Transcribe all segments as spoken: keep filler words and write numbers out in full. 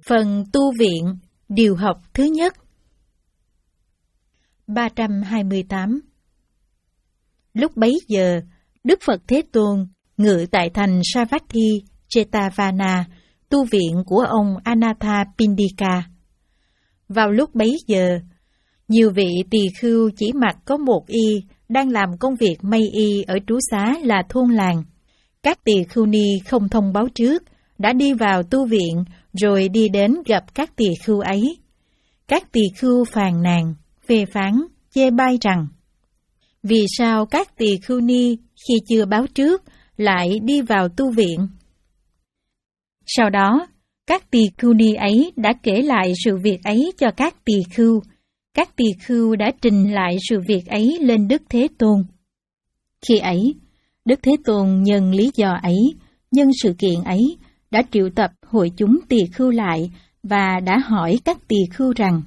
Phần tu viện, điều học thứ nhất. ba trăm hai mươi tám. Lúc bấy giờ, Đức Phật Thế Tôn ngự tại thành Savatthi, Jetavana, tu viện của ông Anathapindika. Vào lúc bấy giờ, nhiều vị tỳ khưu chỉ mặc có một y đang làm công việc may y ở trú xá là thôn làng. Các tỳ khưu ni không thông báo trước, đã đi vào tu viện rồi đi đến gặp các tỳ khưu ấy. Các tỳ khưu phàn nàn, phê phán, chê bai rằng: vì sao các tỳ khưu ni khi chưa báo trước lại đi vào tu viện? Sau đó, các tỳ khưu ni ấy đã kể lại sự việc ấy cho các tỳ khưu. Các tỳ khưu đã trình lại sự việc ấy lên Đức Thế Tôn. Khi ấy, Đức Thế Tôn nhân lý do ấy, nhân sự kiện ấy, đã triệu tập hội chúng tỳ khưu lại và đã hỏi các tỳ khưu rằng: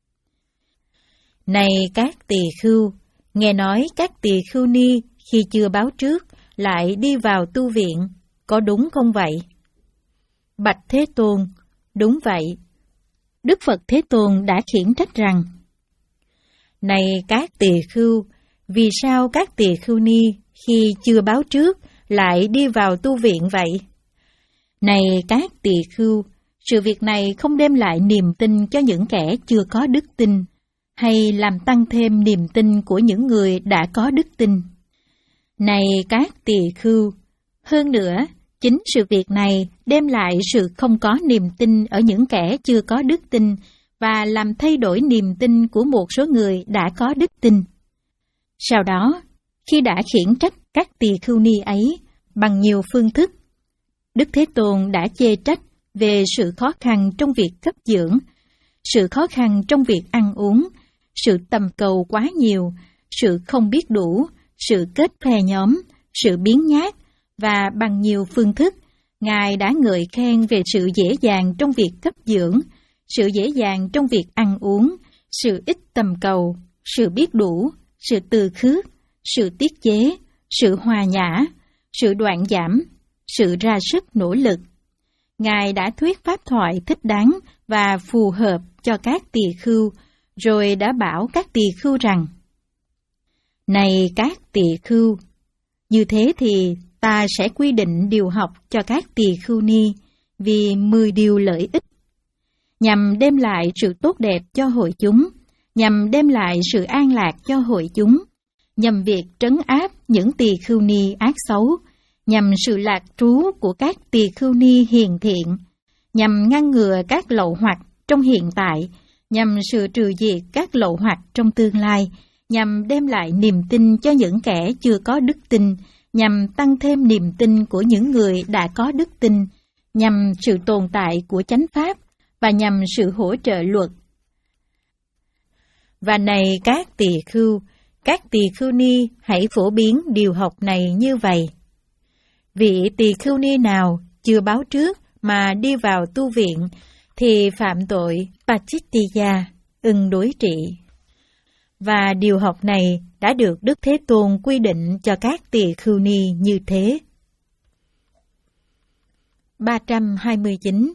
này các tỳ khưu, nghe nói các tỳ khưu ni khi chưa báo trước lại đi vào tu viện, có đúng không vậy? Bạch Thế Tôn, đúng vậy. Đức Phật Thế Tôn đã khiển trách rằng: này các tỳ khưu, vì sao các tỳ khưu ni khi chưa báo trước lại đi vào tu viện vậy? Này các tỳ khưu, sự việc này không đem lại niềm tin cho những kẻ chưa có đức tin, hay làm tăng thêm niềm tin của những người đã có đức tin. Này các tỳ khưu, hơn nữa, chính sự việc này đem lại sự không có niềm tin ở những kẻ chưa có đức tin và làm thay đổi niềm tin của một số người đã có đức tin. Sau đó, khi đã khiển trách các tỳ khưu ni ấy bằng nhiều phương thức, Đức Thế Tôn đã chê trách về sự khó khăn trong việc cấp dưỡng, sự khó khăn trong việc ăn uống, sự tầm cầu quá nhiều, sự không biết đủ, sự kết phe nhóm, sự biếng nhác, và bằng nhiều phương thức, Ngài đã ngợi khen về sự dễ dàng trong việc cấp dưỡng, sự dễ dàng trong việc ăn uống, sự ít tầm cầu, sự biết đủ, sự từ khước, sự tiết chế, sự hòa nhã, sự đoạn giảm, sự ra sức nỗ lực. Ngài đã thuyết pháp thoại thích đáng và phù hợp cho các tỳ khưu, rồi đã bảo các tỳ khưu rằng: này các tỳ khưu, như thế thì ta sẽ quy định điều học cho các tỳ khưu ni vì mười điều lợi ích, nhằm đem lại sự tốt đẹp cho hội chúng, nhằm đem lại sự an lạc cho hội chúng, nhằm việc trấn áp những tỳ khưu ni ác xấu, nhằm sự lạc trú của các tỳ khưu ni hiền thiện, nhằm ngăn ngừa các lậu hoặc trong hiện tại, nhằm sự trừ diệt các lậu hoặc trong tương lai, nhằm đem lại niềm tin cho những kẻ chưa có đức tin, nhằm tăng thêm niềm tin của những người đã có đức tin, nhằm sự tồn tại của chánh pháp và nhằm sự hỗ trợ luật. Và này các tỳ khưu, các tỳ khưu ni hãy phổ biến điều học này như vậy. Vị tỳ khưu ni nào chưa báo trước mà đi vào tu viện thì phạm tội Pachittiya, ưng đối trị. Và điều học này đã được Đức Thế Tôn quy định cho các tỳ khưu ni như thế. ba trăm hai mươi chín.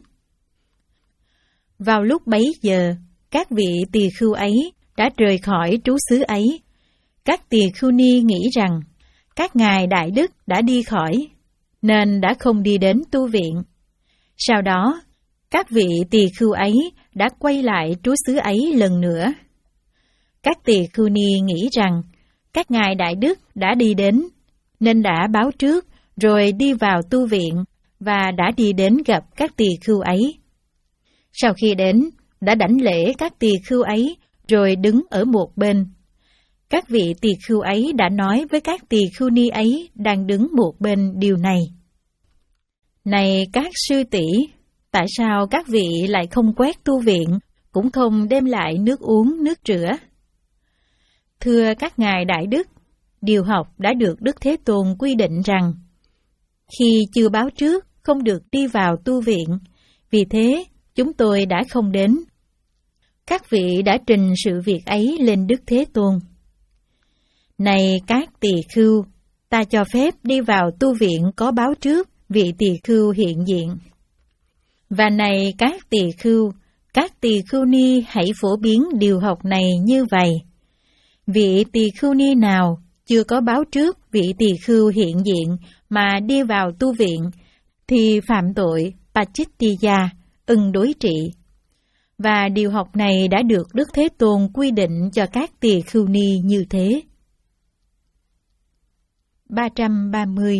Vào lúc bấy giờ, các vị tỳ khưu ấy đã rời khỏi trú xứ ấy. Các tỳ khưu ni nghĩ rằng các ngài đại đức đã đi khỏi, nên đã không đi đến tu viện. Sau đó, các vị tỳ khưu ấy đã quay lại trú xứ ấy lần nữa. Các tỳ khưu ni nghĩ rằng các ngài đại đức đã đi đến, nên đã báo trước rồi đi vào tu viện và đã đi đến gặp các tỳ khưu ấy. Sau khi đến, đã đảnh lễ các tỳ khưu ấy rồi đứng ở một bên. Các vị tỳ khưu ấy đã nói với các tỳ khưu ni ấy đang đứng một bên điều này: này các sư tỷ, tại sao các vị lại không quét tu viện, cũng không đem lại nước uống, nước rửa? Thưa các ngài đại đức, điều học đã được Đức Thế Tôn quy định rằng khi chưa báo trước không được đi vào tu viện, vì thế chúng tôi đã không đến. Các vị đã trình sự việc ấy lên Đức Thế Tôn. Này các tỳ khưu, ta cho phép đi vào tu viện có báo trước vị tỳ khưu hiện diện. Và này các tỳ khưu, các tỳ khưu ni hãy phổ biến điều học này như vậy. Vị tỳ khưu ni nào chưa có báo trước vị tỳ khưu hiện diện mà đi vào tu viện, thì phạm tội Pachittija, ưng đối trị. Và điều học này đã được Đức Thế Tôn quy định cho các tỳ khưu ni như thế. ba trăm ba mươi.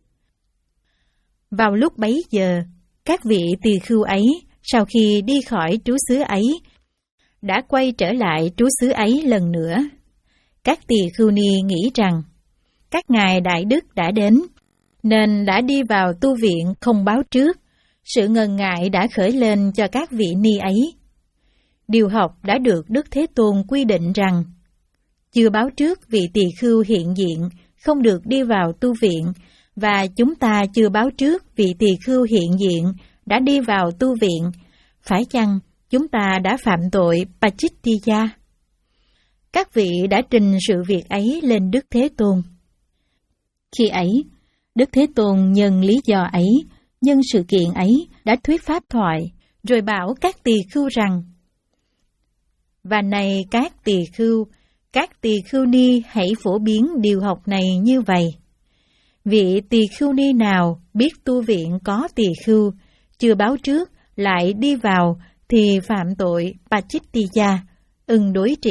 Vào lúc bấy giờ, các vị tỳ khưu ấy, sau khi đi khỏi trú xứ ấy, đã quay trở lại trú xứ ấy lần nữa. Các tỳ khưu ni nghĩ rằng, các ngài đại đức đã đến, nên đã đi vào tu viện không báo trước. Sự ngần ngại đã khởi lên cho các vị ni ấy. Điều học đã được Đức Thế Tôn quy định rằng, chưa báo trước vị tỳ khưu hiện diện không được đi vào tu viện, và chúng ta chưa báo trước vị tỳ khưu hiện diện đã đi vào tu viện, phải chăng chúng ta đã phạm tội Pachittija? Các vị đã trình sự việc ấy lên Đức Thế Tôn. Khi ấy, Đức Thế Tôn nhân lý do ấy, nhân sự kiện ấy đã thuyết pháp thoại, rồi bảo các tỳ khưu rằng, và này các tỳ khưu, các tỳ khưu ni hãy phổ biến điều học này như vậy. Vị tỳ khưu ni nào biết tu viện có tỳ khưu, chưa báo trước lại đi vào, thì phạm tội Pachittija, ưng đối trị.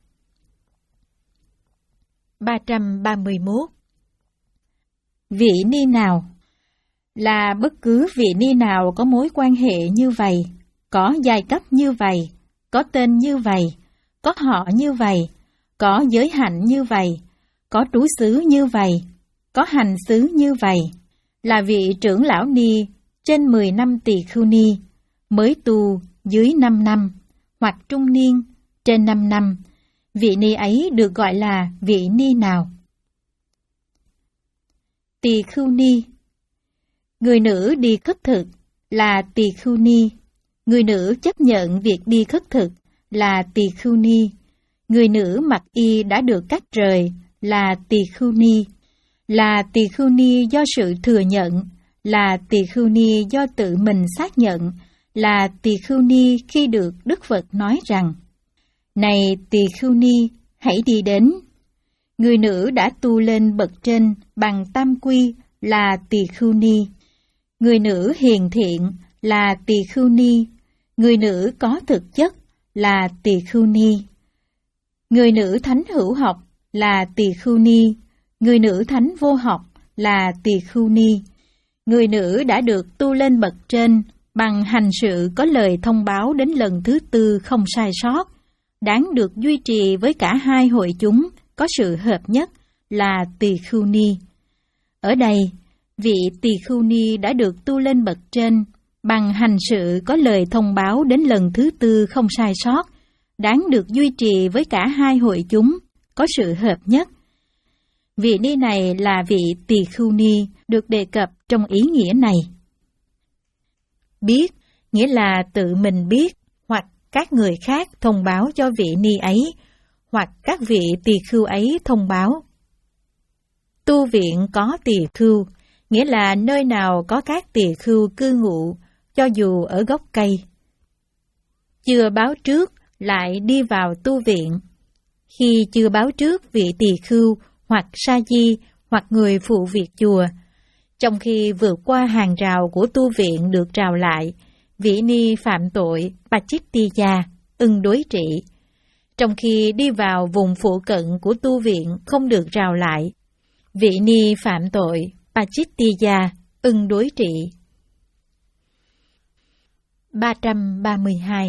ba trăm ba mươi mốt. Vị ni nào là bất cứ vị ni nào có mối quan hệ như vậy, có giai cấp như vậy, có tên như vậy, có họ như vậy, có giới hạnh như vậy, có trú xứ như vậy, có hành xứ như vậy, là vị trưởng lão ni trên mười năm tỳ khưu ni, mới tu dưới năm năm, hoặc trung niên trên năm năm, vị ni ấy được gọi là vị ni nào? Tỳ khưu ni. Người nữ đi khất thực là tỳ khưu ni. Người nữ chấp nhận việc đi khất thực là tỳ khưu ni. Người nữ mặc y đã được cắt rời là tỳ khưu ni. Là tỳ khưu ni do sự thừa nhận, là tỳ khưu ni do tự mình xác nhận, là tỳ khưu ni khi được Đức Phật nói rằng, này tỳ khưu ni, hãy đi đến. Người nữ đã tu lên bậc trên bằng tam quy là tỳ khưu ni. Người nữ hiền thiện là tỳ khưu ni. Người nữ có thực chất là tỳ khưu ni. Người nữ thánh hữu học là tỳ khưu ni. Người nữ thánh vô học là tỳ khưu ni. Người nữ đã được tu lên bậc trên bằng hành sự có lời thông báo đến lần thứ tư không sai sót, đáng được duy trì với cả hai hội chúng có sự hợp nhất là tỳ khưu ni. Ở đây, vị tỳ khưu ni đã được tu lên bậc trên bằng hành sự có lời thông báo đến lần thứ tư không sai sót, đáng được duy trì với cả hai hội chúng có sự hợp nhất. Vị ni này là vị tỳ khưu ni được đề cập trong ý nghĩa này. Biết nghĩa là tự mình biết, hoặc các người khác thông báo cho vị ni ấy, hoặc các vị tỳ khưu ấy thông báo. Tu viện có tỳ khưu, nghĩa là nơi nào có các tỳ khưu cư ngụ, cho dù ở gốc cây. Chưa báo trước lại đi vào tu viện. Khi chưa báo trước vị tỳ khưu hoặc sa di hoặc người phụ việc chùa, trong khi vượt qua hàng rào của tu viện được rào lại, vị ni phạm tội Pachittija, ưng đối trị. Trong khi đi vào vùng phụ cận của tu viện không được rào lại, vị ni phạm tội Pachittija, ưng đối trị. ba trăm ba mươi hai.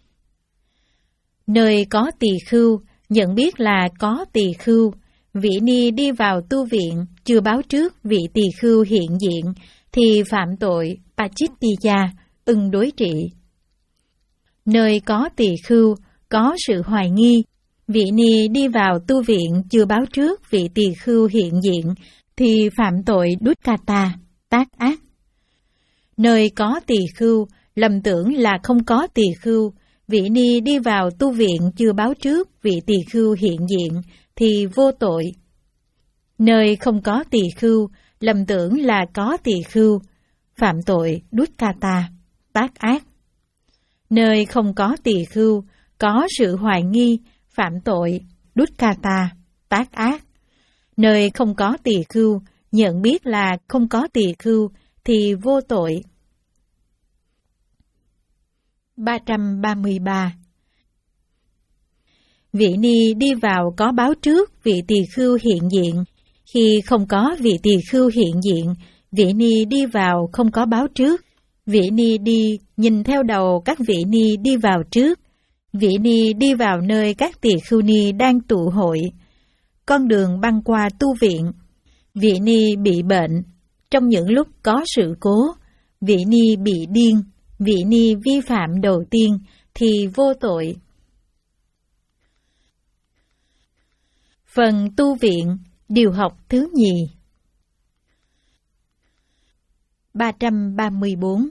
Nơi có tỳ khưu, nhận biết là có tỳ khưu, vị ni đi vào tu viện chưa báo trước vị tỳ khưu hiện diện, thì phạm tội Pachittija, ưng đối trị. Nơi có tỳ khưu, có sự hoài nghi, vị ni đi vào tu viện chưa báo trước vị tỳ khưu hiện diện, thì phạm tội Dukkata, tác ác. Nơi có tỳ khưu, lầm tưởng là không có tỳ khưu, vị ni đi vào tu viện chưa báo trước vị tỳ khưu hiện diện, thì vô tội. Nơi không có tỳ khưu, lầm tưởng là có tỳ khưu, phạm tội Dukkata, tác ác. Nơi không có tỳ khưu, có sự hoài nghi, phạm tội, dukkata, tác ác. Nơi không có tỳ khưu, nhận biết là không có tỳ khưu thì vô tội. ba trăm ba mươi ba. Vị ni đi vào có báo trước vị tỳ khưu hiện diện. Khi không có vị tỳ khưu hiện diện, vị ni đi vào không có báo trước. Vị ni đi nhìn theo đầu các vị ni đi vào trước. Vị ni đi vào nơi các tỳ khưu ni đang tụ hội. Con đường băng qua tu viện. Vị ni bị bệnh. Trong những lúc có sự cố, vị ni bị điên. Vị ni vi phạm đầu tiên thì vô tội. Phần tu viện, điều học thứ nhì. ba trăm ba mươi bốn.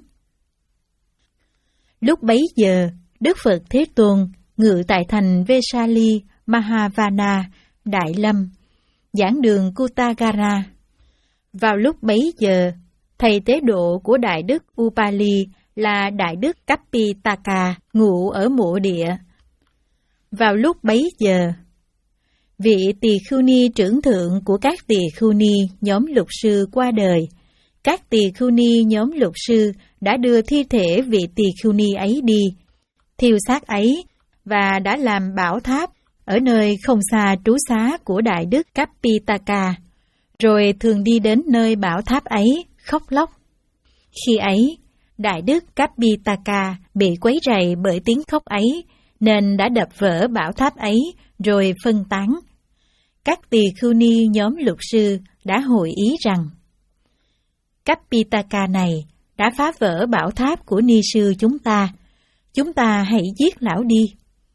Lúc bấy giờ, Đức Phật Thế Tôn ngự tại thành Vesali, Mahavana, Đại Lâm, giảng đường Kutagara. Vào lúc bấy giờ, thầy tế độ của Đại Đức Upali là Đại Đức Kapitaka ngụ ở mộ địa. Vào lúc bấy giờ, vị tỳ khưu ni trưởng thượng của các tỳ khưu ni nhóm lục sư qua đời. Các tỳ khưu ni nhóm lục sư đã đưa thi thể vị tỳ khưu ni ấy đi, thiêu xác ấy, và đã làm bảo tháp ở nơi không xa trú xá của Đại Đức Kapitaka, rồi thường đi đến nơi bảo tháp ấy khóc lóc. Khi ấy, Đại Đức Kapitaka bị quấy rầy bởi tiếng khóc ấy, nên đã đập vỡ bảo tháp ấy, rồi phân tán. Các tỳ khưu ni nhóm lục sư đã hội ý rằng, Kapitaka này đã phá vỡ bảo tháp của ni sư chúng ta, chúng ta hãy giết lão đi.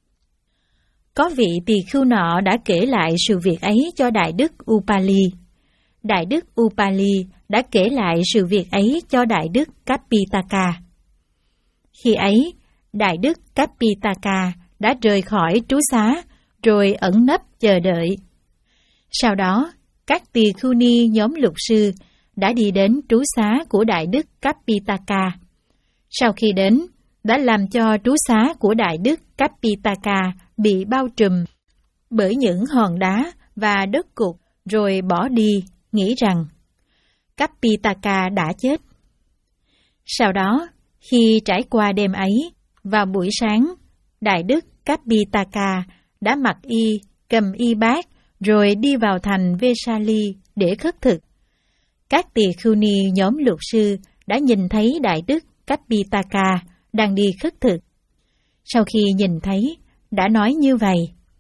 Có vị tỳ khưu nọ đã kể lại sự việc ấy cho Đại Đức Upali. Đại Đức Upali đã kể lại sự việc ấy cho Đại Đức Kapitaka. Khi ấy, Đại Đức Kapitaka đã rời khỏi trú xá, rồi ẩn nấp chờ đợi. Sau đó, các tỳ khưu ni nhóm lục sư đã đi đến trú xá của Đại Đức Kapitaka. Sau khi đến, đã làm cho trú xá của Đại Đức Kapitaka bị bao trùm bởi những hòn đá và đất cục, rồi bỏ đi, nghĩ rằng Kapitaka đã chết. Sau đó, khi trải qua đêm ấy, vào buổi sáng, Đại Đức Kapitaka đã mặc y, cầm y bát, rồi đi vào thành Vesali để khất thực. Các tỳ khưu ni nhóm lục sư đã nhìn thấy Đại Đức Kapitaka đang đi khất thực. Sau khi nhìn thấy, đã nói như vậy: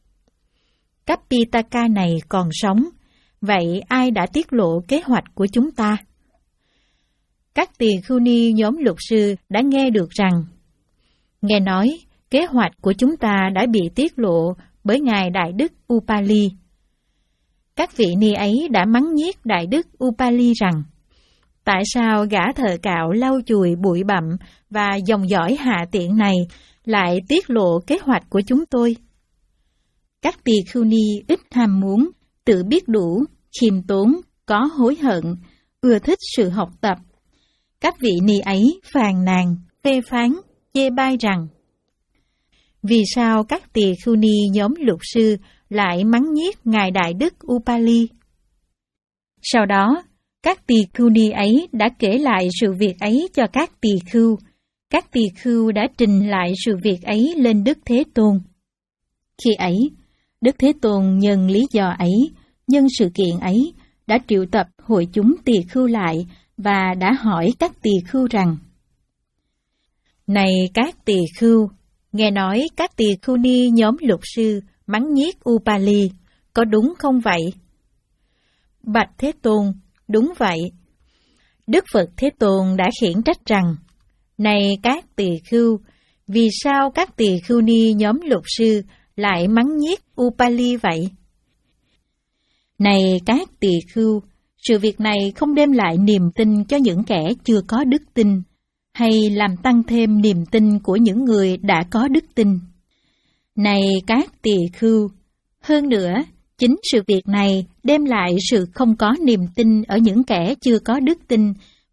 Kapitaka này còn sống, vậy ai đã tiết lộ kế hoạch của chúng ta? Các tỳ khưu ni nhóm lục sư đã nghe được rằng, nghe nói kế hoạch của chúng ta đã bị tiết lộ bởi Ngài Đại Đức Upali. Các vị ni ấy đã mắng nhiếc Đại Đức Upali rằng, tại sao gã thợ cạo lau chùi bụi bặm và dòng dõi hạ tiện này lại tiết lộ kế hoạch của chúng tôi? Các tỳ khưu ni ít ham muốn, tự biết đủ, khiêm tốn, có hối hận, ưa thích sự học tập. Các vị ni ấy phàn nàn, phê phán, chê bai rằng, vì sao các tỳ khưu ni nhóm lục sư lại mắng nhiếc Ngài Đại Đức Upali? Sau đó, các tỳ khưu ni ấy đã kể lại sự việc ấy cho các tỳ khưu. Các tỳ khưu đã trình lại sự việc ấy lên Đức Thế Tôn. Khi ấy, Đức Thế Tôn nhân lý do ấy, nhân sự kiện ấy, đã triệu tập hội chúng tỳ khưu lại và đã hỏi các tỳ khưu rằng, này các tỳ khưu, nghe nói các tỳ khưu ni nhóm lục sư mắng nhiếc Upali, có đúng không vậy? Bạch Thế Tôn, đúng vậy. Đức Phật Thế Tôn đã khiển trách rằng, này các tỳ khưu, vì sao các tỳ khưu ni nhóm lục sư lại mắng nhiếc Upali vậy? Này các tỳ khưu, sự việc này không đem lại niềm tin cho những kẻ chưa có đức tin, hay làm tăng thêm niềm tin của những người đã có đức tin. Này các tỳ khưu, hơn nữa, chính sự việc này đem lại sự không có niềm tin ở những kẻ chưa có đức tin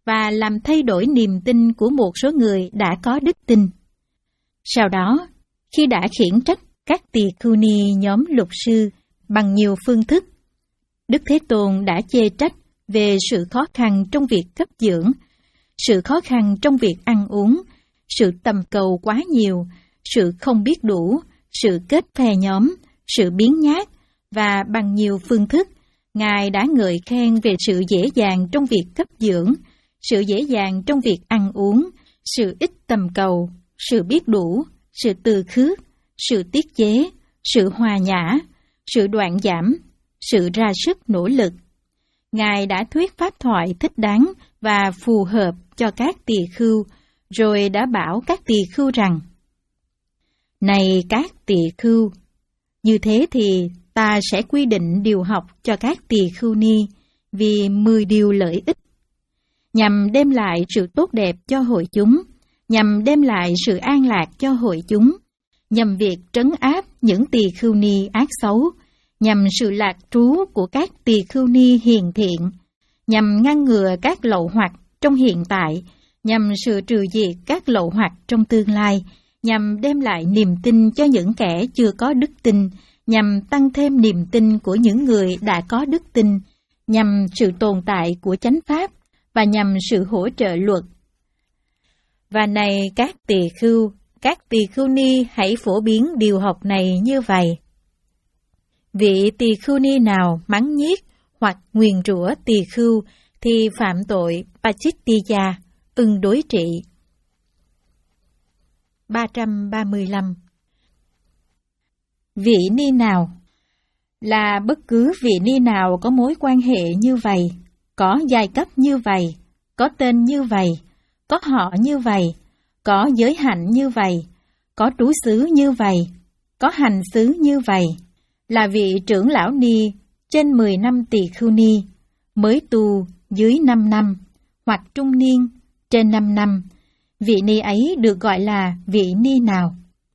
và làm thay đổi niềm tin của một số người đã có đức tin. Sau đó, khi đã khiển trách các tỳ khưu ni nhóm lục sư bằng nhiều phương thức, Đức Thế Tôn đã chê trách về sự khó khăn trong việc cấp dưỡng, sự khó khăn trong việc ăn uống, sự tầm cầu quá nhiều, sự không biết đủ, sự kết phe nhóm, sự biếng nhác, và bằng nhiều phương thức, Ngài đã ngợi khen về sự dễ dàng trong việc cấp dưỡng, sự dễ dàng trong việc ăn uống, sự ít tầm cầu, sự biết đủ, sự từ khước, sự tiết chế, sự hòa nhã, sự đoạn giảm, sự ra sức nỗ lực. Ngài đã thuyết pháp thoại thích đáng và phù hợp cho các tỳ khưu, rồi đã bảo các tỳ khưu rằng: Này các tỳ khưu, như thế thì ta sẽ quy định điều học cho các tỳ khưu ni vì mười điều lợi ích, nhằm đem lại sự tốt đẹp cho hội chúng, nhằm đem lại sự an lạc cho hội chúng, nhằm việc trấn áp những tỳ khưu ni ác xấu, nhằm sự lạc trú của các tỳ khưu ni hiền thiện, nhằm ngăn ngừa các lậu hoặc trong hiện tại, nhằm sự trừ diệt các lậu hoặc trong tương lai, nhằm đem lại niềm tin cho những kẻ chưa có đức tin, nhằm tăng thêm niềm tin của những người đã có đức tin, nhằm sự tồn tại của chánh pháp và nhằm sự hỗ trợ luật. Và này các tỳ khưu, các tỳ khưu ni hãy phổ biến điều học này như vậy. Vị tỳ khưu ni nào mắng nhiếc hoặc nguyền rủa tỳ khưu thì phạm tội Pachittiya, ưng đối trị. ba trăm ba mươi lăm. Vị ni nào là bất cứ vị ni nào có mối quan hệ như vậy, có giai cấp như vậy, có tên như vậy, có họ như vậy, có giới hạnh như vậy, có trú xứ như vậy, có hành xứ như vậy, là vị trưởng lão ni trên mười năm tỳ khưu ni, mới tu dưới năm năm, hoặc trung niên trên năm năm, vị ni ấy được gọi là vị ni nào?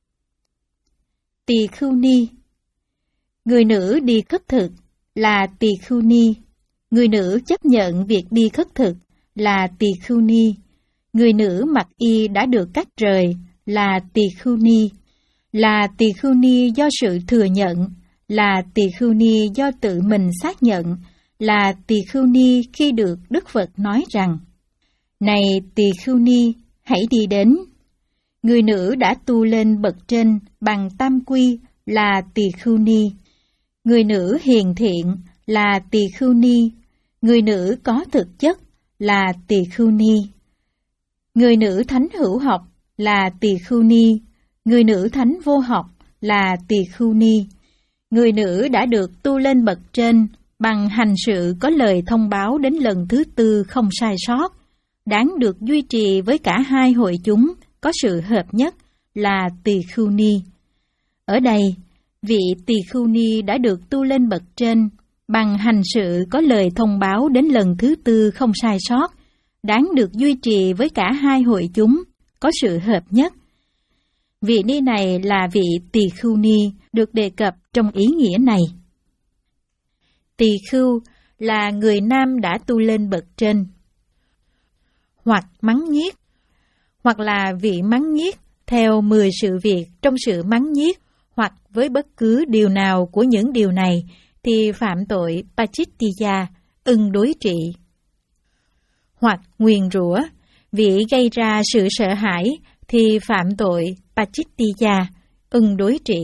Tỳ khưu ni. Người nữ đi khất thực là tỳ khưu ni. Người nữ chấp nhận việc đi khất thực là tỳ khưu ni. Người nữ mặc y đã được cắt rời là tỳ khưu ni. Là tỳ khưu ni do sự thừa nhận, là tỳ khưu ni do tự mình xác nhận, là tỳ khưu ni khi được Đức Phật nói rằng: Này tỳ khưu ni, hãy đi đến. Người nữ đã tu lên bậc trên bằng tam quy là tỳ khưu ni. Người nữ hiền thiện là tỳ khưu ni. Người nữ có thực chất là tỳ khưu ni. Người nữ thánh hữu học là tỳ khưu ni. Người nữ thánh vô học là tỳ khưu ni. Người nữ đã được tu lên bậc trên bằng hành sự có lời thông báo đến lần thứ tư không sai sót, đáng được duy trì với cả hai hội chúng có sự hợp nhất là tỳ khưu ni. Ở đây, vị tỳ khưu ni đã được tu lên bậc trên bằng hành sự có lời thông báo đến lần thứ tư không sai sót, đáng được duy trì với cả hai hội chúng có sự hợp nhất. Vị ni này là vị tỳ khưu ni được đề cập trong ý nghĩa này. Tỳ khưu là người nam đã tu lên bậc trên, hoặc mắng nhiếc, hoặc là vị mắng nhiếc theo mười sự việc trong sự mắng nhiếc, hoặc với bất cứ điều nào của những điều này thì phạm tội Pachittiya, ưng đối trị. Hoặc nguyền rủa, vị gây ra sự sợ hãi thì phạm tội Pachittiya, ưng đối trị.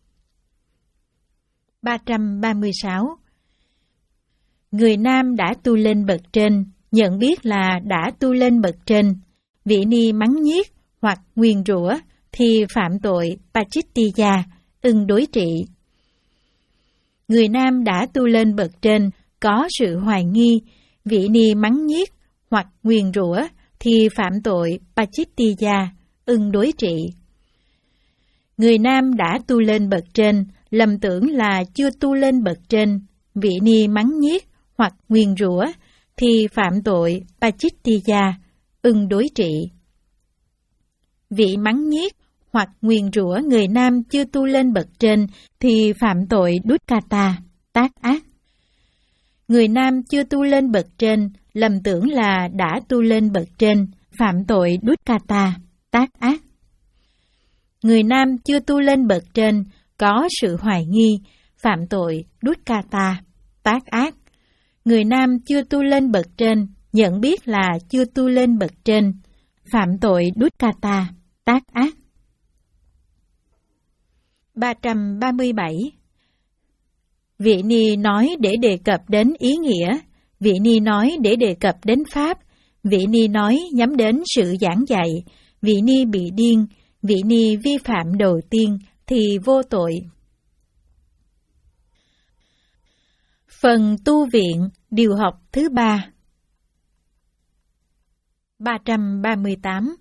ba trăm ba mươi sáu. Người nam đã tu lên bậc trên, nhận biết là đã tu lên bậc trên, vị ni mắng nhiếc hoặc nguyền rủa thì phạm tội Pachittiya, ưng đối trị. Người nam đã tu lên bậc trên, có sự hoài nghi, vị ni mắng nhiếc hoặc nguyền rủa thì phạm tội Pachittiya, ưng đối trị. Người nam đã tu lên bậc trên, lầm tưởng là chưa tu lên bậc trên, vị ni mắng nhiếc hoặc nguyền rủa thì phạm tội Pachittiya, ưng đối trị. Vị mắng nhiếc hoặc nguyền rủa người nam chưa tu lên bậc trên thì phạm tội Dukkata, tác ác. Người nam chưa tu lên bậc trên, lầm tưởng là đã tu lên bậc trên, phạm tội dukkata, tác ác. Người nam chưa tu lên bậc trên, có sự hoài nghi, phạm tội dukkata, tác ác. Người nam chưa tu lên bậc trên, nhận biết là chưa tu lên bậc trên, phạm tội dukkata, tác ác. ba trăm ba mươi bảy. Vị Ni nói để đề cập đến ý nghĩa, Vị Ni nói để đề cập đến Pháp, Vị Ni nói nhắm đến sự giảng dạy, Vị Ni bị điên, Vị Ni vi phạm đầu tiên thì vô tội. Phần tu viện, điều học thứ ba. ba trăm ba mươi tám.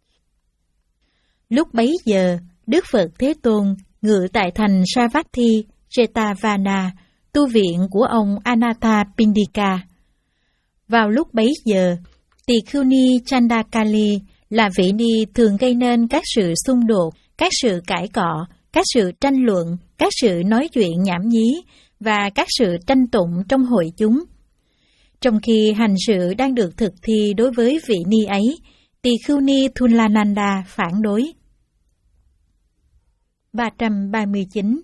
Lúc bấy giờ, Đức Phật Thế Tôn ngự tại thành Savatthi, Jetavana, tu viện của ông Anathapindika. Vào lúc bấy giờ, Tỳ Khưu Ni Chandakali là vị ni thường gây nên các sự xung đột, các sự cãi cọ, các sự tranh luận, các sự nói chuyện nhảm nhí và các sự tranh tụng trong hội chúng. Trong khi hành sự đang được thực thi đối với vị ni ấy, Tỳ Khưu Ni Thulananda phản đối. ba trăm ba mươi chín.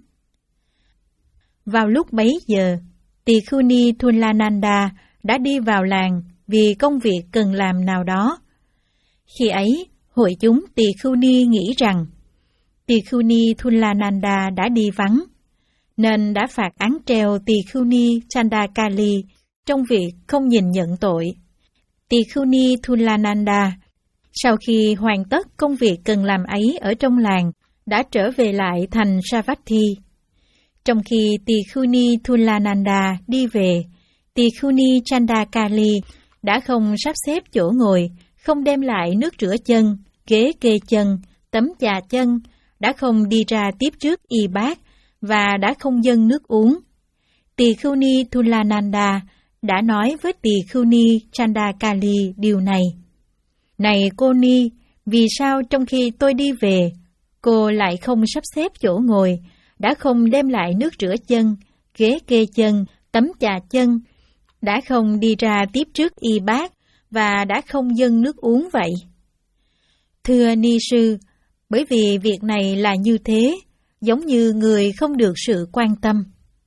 Vào lúc bấy giờ, Tỳ Khưu Ni Thulananda đã đi vào làng vì công việc cần làm nào đó. Khi ấy, hội chúng Tỳ Khưu Ni nghĩ rằng Tỳ Khưu Ni Thulananda đã đi vắng, nên đã phạt án treo Tỳ Khưu Ni Chandakali trong việc không nhìn nhận tội. Tỳ Khưu Ni Thulananda, sau khi hoàn tất công việc cần làm ấy ở trong làng, đã trở về lại thành Savatthi. Trong khi Tỳ Khưu Ni Thulananda đi về, Tỳ Khưu Ni Chandakali đã không sắp xếp chỗ ngồi, không đem lại nước rửa chân, ghế kê chân, tấm chà chân, đã không đi ra tiếp trước y bát và đã không dâng nước uống. Tỳ Khưu Ni Thulananda đã nói với Tỳ Khưu Ni Chandakali điều này. Này cô Ni, vì sao trong khi tôi đi về, cô lại không sắp xếp chỗ ngồi, đã không đem lại nước rửa chân, ghế kê chân, tấm chà chân, đã không đi ra tiếp trước y bát và đã không dâng nước uống vậy? Thưa Ni Sư, bởi vì việc này là như thế, giống như người không được sự quan tâm.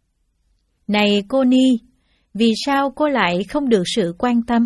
Này cô Ni, vì sao cô lại không được sự quan tâm?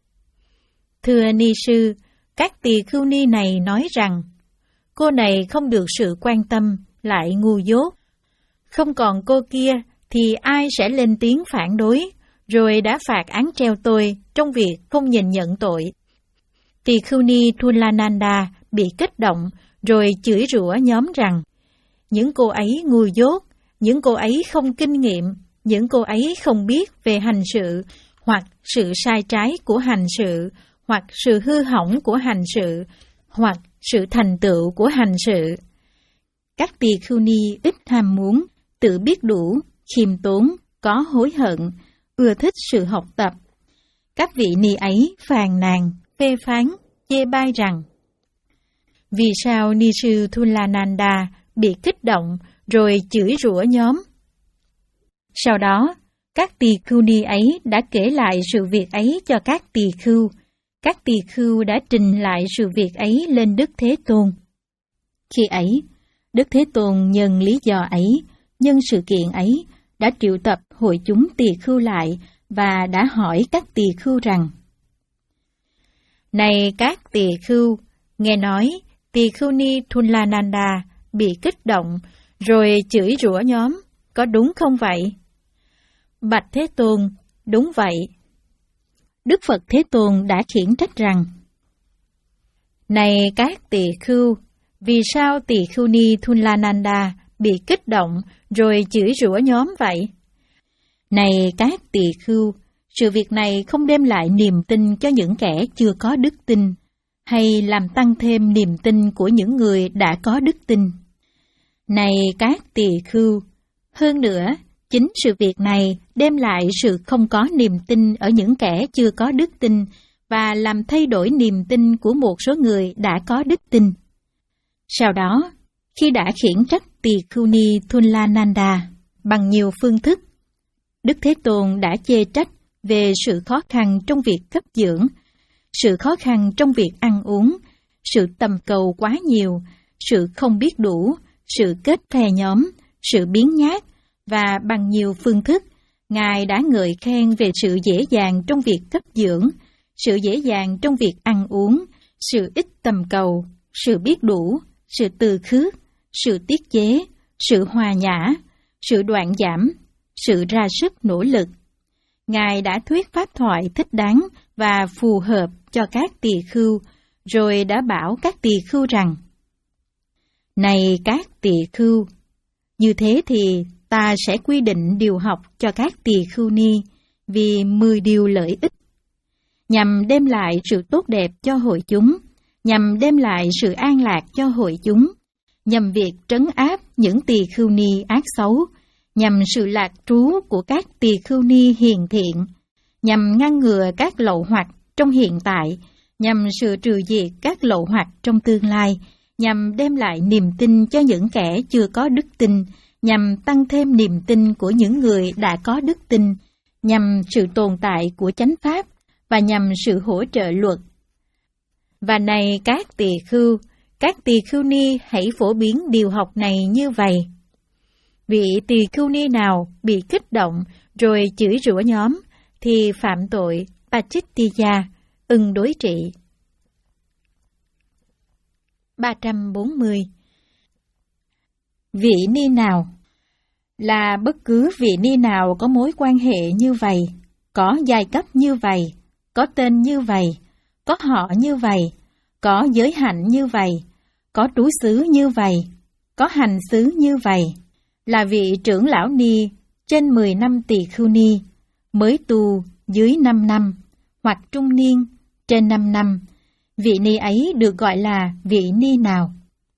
Thưa Ni Sư, các Tỳ Khưu Ni này nói rằng, cô này không được sự quan tâm, lại ngu dốt. Không còn cô kia, thì ai sẽ lên tiếng phản đối, rồi đã phạt án treo tôi trong việc không nhìn nhận tội. Tỳ Khưu Ni Thulananda bị kích động, rồi chửi rủa nhóm rằng, những cô ấy ngu dốt, những cô ấy không kinh nghiệm, những cô ấy không biết về hành sự, hoặc sự sai trái của hành sự, hoặc sự hư hỏng của hành sự, hoặc sự thành tựu của hành sự. Các Tỳ Khưu Ni ít ham muốn, tự biết đủ, khiêm tốn, có hối hận, ưa thích sự học tập. Các vị ni ấy phàn nàn, phê phán, chê bai rằng, vì sao Ni Sư Thulananda bị kích động rồi chửi rủa nhóm? Sau đó, các Tỳ Khưu Ni ấy đã kể lại sự việc ấy cho các Tỳ Khưu. Các Tỳ Khưu đã trình lại sự việc ấy lên Đức Thế Tôn. Khi ấy, Đức Thế Tôn nhân lý do ấy, nhân sự kiện ấy, đã triệu tập hội chúng Tỳ Khưu lại và đã hỏi các Tỳ Khưu rằng, này các Tỳ Khưu, nghe nói Tỳ Khưu Ni Thulananda bị kích động rồi chửi rủa nhóm, có đúng không vậy? Bạch Thế Tôn, đúng vậy. Đức Phật Thế Tôn đã khiển trách rằng, này các Tỳ Khưu, vì sao Tỳ Khưu Ni Thulananda bị kích động rồi chửi rủa nhóm vậy? Này các Tỳ Khưu, sự việc này không đem lại niềm tin cho những kẻ chưa có đức tin, hay làm tăng thêm niềm tin của những người đã có đức tin. Này các Tỳ Khưu, hơn nữa, chính sự việc này đem lại sự không có niềm tin ở những kẻ chưa có đức tin và làm thay đổi niềm tin của một số người đã có đức tin. Sau đó, khi đã khiển trách Tỳ Khưu Ni Thulananda bằng nhiều phương thức, Đức Thế Tôn đã chê trách về sự khó khăn trong việc cấp dưỡng, sự khó khăn trong việc ăn uống, sự tầm cầu quá nhiều, sự không biết đủ, sự kết phe nhóm, sự biếng nhác, và bằng nhiều phương thức, Ngài đã ngợi khen về sự dễ dàng trong việc cấp dưỡng, sự dễ dàng trong việc ăn uống, sự ít tầm cầu, sự biết đủ, sự từ khước, sự tiết chế, sự hòa nhã, sự đoạn giảm, sự ra sức nỗ lực. Ngài đã thuyết pháp thoại thích đáng và phù hợp cho các tỳ khưu, rồi đã bảo các tỳ khưu rằng: Này các tỳ khưu, như thế thì ta sẽ quy định điều học cho các tỳ khưu ni vì mười điều lợi ích, nhằm đem lại sự tốt đẹp cho hội chúng, nhằm đem lại sự an lạc cho hội chúng, nhằm việc trấn áp những tỳ khưu ni ác xấu, nhằm sự lạc trú của các tỳ khưu ni hiền thiện, nhằm ngăn ngừa các lậu hoặc trong hiện tại, nhằm sự trừ diệt các lậu hoặc trong tương lai, nhằm đem lại niềm tin cho những kẻ chưa có đức tin, nhằm tăng thêm niềm tin của những người đã có đức tin, nhằm sự tồn tại của chánh pháp, và nhằm sự hỗ trợ luật. Và này các tỳ khưu, các tỳ khưu ni hãy phổ biến điều học này như vậy. Vị tỳ khưu ni nào bị kích động rồi chửi rủa nhóm thì phạm tội Pachittiya, ưng đối trị. ba trăm bốn mươi. Vị ni nào là bất cứ vị ni nào có mối quan hệ như vậy, có giai cấp như vậy, có tên như vậy, có họ như vậy, có giới hạnh như vậy, có trú xứ như vậy, có hành xứ như vậy, là vị trưởng lão ni trên mười năm tỳ khưu ni, mới tu dưới năm năm, hoặc trung niên trên năm năm, vị ni ấy được gọi là vị ni nào?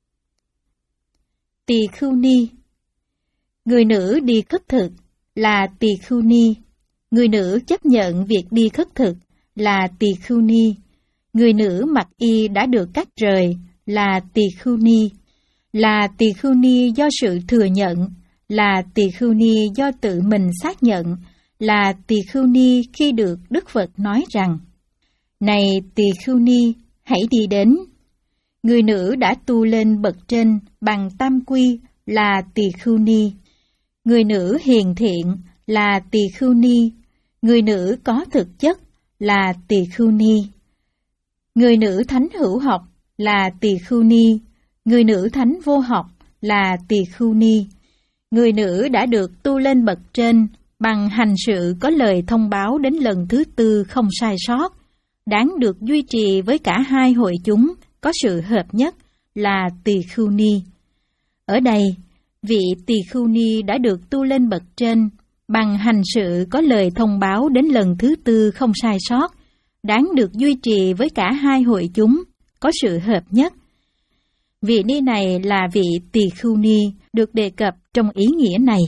Tỳ khưu ni. Người nữ đi khất thực là tỳ khưu ni. Người nữ chấp nhận việc đi khất thực là tỳ khưu ni. Người nữ mặc y đã được cắt rời là tỳ khưu ni. Là tỳ khưu ni do sự thừa nhận, là tỳ khưu ni do tự mình xác nhận, là tỳ khưu ni khi được Đức Phật nói rằng: Này tỳ khưu ni, hãy đi đến. Người nữ đã tu lên bậc trên bằng tam quy là tỳ khưu ni. Người nữ hiền thiện là tỳ khưu ni. Người nữ có thực chất là tỳ khưu ni. Người nữ thánh hữu học là tỳ khưu ni. Người nữ thánh vô học là tỳ khưu ni. Người nữ đã được tu lên bậc trên bằng hành sự có lời thông báo đến lần thứ tư không sai sót, đáng được duy trì với cả hai hội chúng có sự hợp nhất là tỳ khưu ni. Ở đây, vị tỳ khưu ni đã được tu lên bậc trên bằng hành sự có lời thông báo đến lần thứ tư không sai sót, đáng được duy trì với cả hai hội chúng có sự hợp nhất. Vị ni này là vị tỳ khưu ni được đề cập trong ý nghĩa này.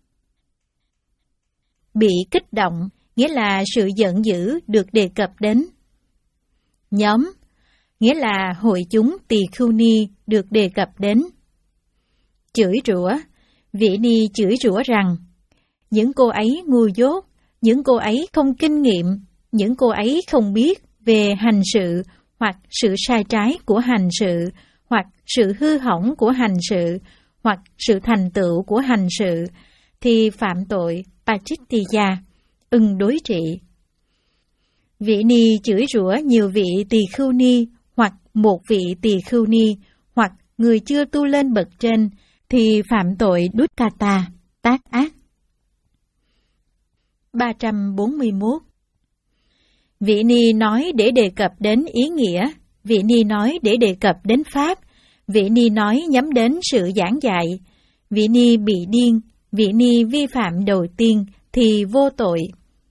Bị kích động nghĩa là sự giận dữ được đề cập đến. Nhóm nghĩa là hội chúng tỳ khưu ni được đề cập đến. Chửi rủa, vị ni chửi rủa rằng những cô ấy ngu dốt, những cô ấy không kinh nghiệm, những cô ấy không biết về hành sự hoặc sự sai trái của hành sự, hoặc sự hư hỏng của hành sự, hoặc sự thành tựu của hành sự, thì phạm tội Pachittiya, ưng đối trị. Vị ni chửi rủa nhiều vị tỳ khưu ni, hoặc một vị tỳ khưu ni, hoặc người chưa tu lên bậc trên, thì phạm tội Dukkata, tác ác. ba trăm bốn mươi mốt. Vị ni nói để đề cập đến ý nghĩa, vị ni nói để đề cập đến pháp, vị ni nói nhắm đến sự giảng dạy, vị ni bị điên, vị ni vi phạm đầu tiên thì vô tội